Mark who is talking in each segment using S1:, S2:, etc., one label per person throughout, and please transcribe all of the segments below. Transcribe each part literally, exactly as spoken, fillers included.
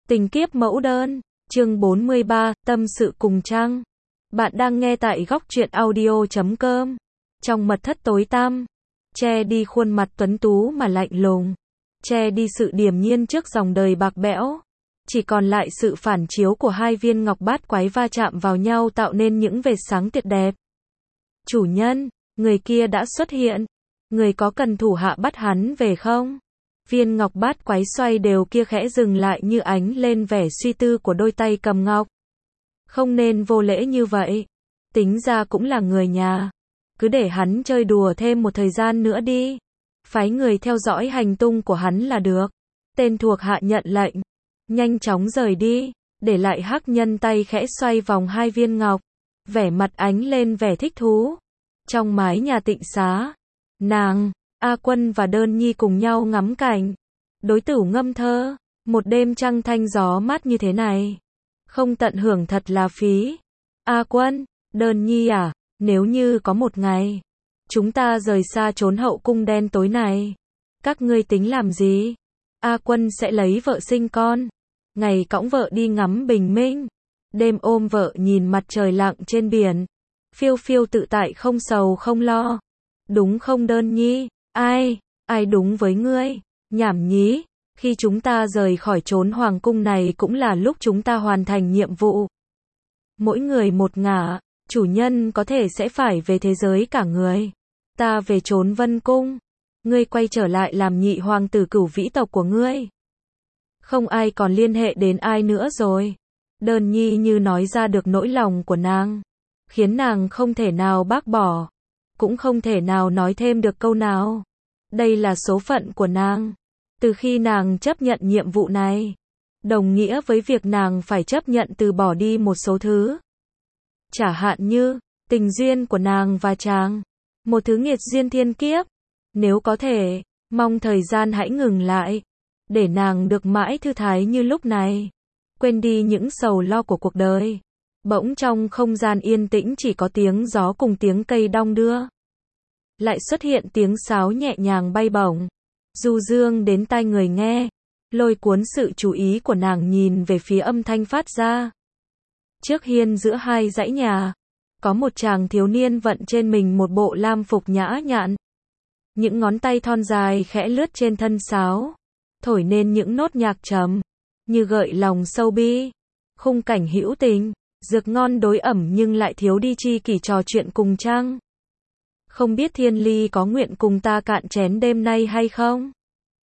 S1: Tình kiếp mẫu đơn, chương bốn mươi ba, tâm sự cùng trăng. Bạn đang nghe tại góc truyện audio chấm com. Trong mật thất tối tăm, che đi khuôn mặt tuấn tú mà lạnh lùng, che đi sự điềm nhiên trước dòng đời bạc bẽo, chỉ còn lại sự phản chiếu của hai viên ngọc bát quái va chạm vào nhau tạo nên những vệt sáng tuyệt đẹp. Chủ nhân, người kia đã xuất hiện, người có cần thủ hạ bắt hắn về không? Viên ngọc bát quái xoay đều kia khẽ dừng lại như ánh lên vẻ suy tư của đôi tay cầm ngọc. Không nên vô lễ như vậy. Tính ra cũng là người nhà. Cứ để hắn chơi đùa thêm một thời gian nữa đi. Phái người theo dõi hành tung của hắn là được. Tên thuộc hạ nhận lệnh. Nhanh chóng rời đi. Để lại hắc nhân tay khẽ xoay vòng hai viên ngọc. Vẻ mặt ánh lên vẻ thích thú. Trong mái nhà tịnh xá, nàng, A Quân và Đơn Nhi cùng nhau ngắm cảnh. Đối tửu ngâm thơ. Một đêm trăng thanh gió mát như thế này. Không tận hưởng thật là phí. A Quân, Đơn Nhi à, nếu như có một ngày, chúng ta rời xa chốn hậu cung đen tối này, các ngươi tính làm gì? A Quân sẽ lấy vợ sinh con. Ngày cõng vợ đi ngắm bình minh. Đêm ôm vợ nhìn mặt trời lặng trên biển. Phiêu phiêu tự tại không sầu không lo. Đúng không Đơn Nhi? Ai, ai đúng với ngươi? Nhảm nhí, khi chúng ta rời khỏi chốn hoàng cung này cũng là lúc chúng ta hoàn thành nhiệm vụ. Mỗi người một ngả, chủ nhân có thể sẽ phải về thế giới cả người. Ta về chốn vân cung, ngươi quay trở lại làm nhị hoàng tử cửu vĩ tộc của ngươi. Không ai còn liên hệ đến ai nữa rồi. Đơn Nhi như nói ra được nỗi lòng của nàng, khiến nàng không thể nào bác bỏ, cũng không thể nào nói thêm được câu nào. Đây là số phận của nàng. Từ khi nàng chấp nhận nhiệm vụ này, đồng nghĩa với việc nàng phải chấp nhận từ bỏ đi một số thứ. Chả hạn như, tình duyên của nàng và chàng. Một thứ nghiệt duyên thiên kiếp. Nếu có thể, mong thời gian hãy ngừng lại. Để nàng được mãi thư thái như lúc này. Quên đi những sầu lo của cuộc đời. Bỗng trong không gian yên tĩnh chỉ có tiếng gió cùng tiếng cây đong đưa. Lại xuất hiện tiếng sáo nhẹ nhàng bay bổng. Du dương đến tai người nghe. Lôi cuốn sự chú ý của nàng nhìn về phía âm thanh phát ra. Trước hiên giữa hai dãy nhà, có một chàng thiếu niên vận trên mình một bộ lam phục nhã nhặn. Những ngón tay thon dài khẽ lướt trên thân sáo, thổi nên những nốt nhạc trầm, như gợi lòng sâu bi. Khung cảnh hữu tình, dược ngon đối ẩm nhưng lại thiếu đi chi kỷ trò chuyện cùng trăng. Không biết Thiên Ly có nguyện cùng ta cạn chén đêm nay hay không?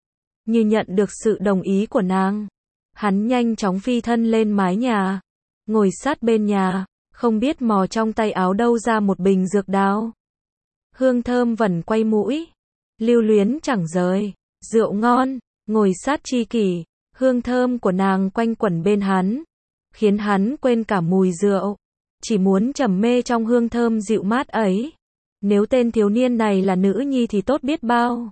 S1: Như nhận được sự đồng ý của nàng, hắn nhanh chóng phi thân lên mái nhà, ngồi sát bên nhà, không biết mò trong tay áo đâu ra một bình dược đào. Hương thơm vẩn quay mũi, lưu luyến chẳng rời, rượu ngon, ngồi sát chi kỷ, hương thơm của nàng quanh quẩn bên hắn, khiến hắn quên cả mùi rượu, chỉ muốn trầm mê trong hương thơm dịu mát ấy. Nếu tên thiếu niên này là nữ nhi thì tốt biết bao.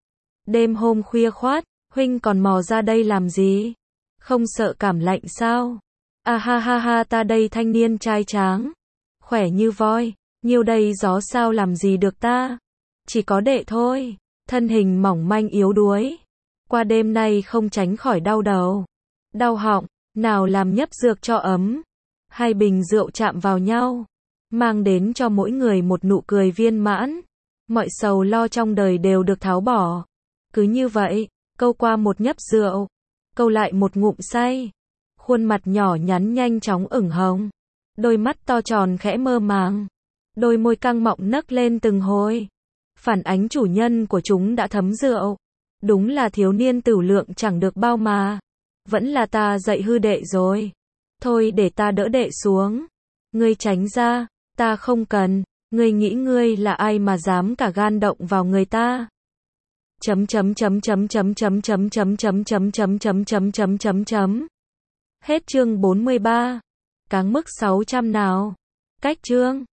S1: Đêm hôm khuya khoát, huynh còn mò ra đây làm gì? Không sợ cảm lạnh sao? À ha ha ha, ta đây thanh niên trai tráng, khỏe như voi, nhiêu đây gió sao làm gì được ta? Chỉ có đệ thôi, thân hình mỏng manh yếu đuối, qua đêm nay không tránh khỏi đau đầu, đau họng, nào làm nhấp dược cho ấm. Hai bình rượu chạm vào nhau, mang đến cho mỗi người một nụ cười viên mãn. Mọi sầu lo trong đời đều được tháo bỏ. Cứ như vậy, câu qua một nhấp rượu, câu lại một ngụm say. Khuôn mặt nhỏ nhắn nhanh chóng ửng hồng, đôi mắt to tròn khẽ mơ màng, đôi môi căng mọng nấc lên từng hồi. Phản ánh chủ nhân của chúng đã thấm rượu. Đúng là thiếu niên tửu lượng chẳng được bao mà. Vẫn là ta dạy hư đệ rồi. Thôi để ta đỡ đệ xuống. Ngươi tránh ra, ta không cần. Ngươi nghĩ ngươi là ai mà dám cả gan động vào người ta? Chấm chấm chấm chấm chấm chấm chấm chấm chấm chấm chấm chấm chấm chấm chấm chấm. Hết chương bốn mươi ba. Cáng mức sáu trăm nào. Cách chương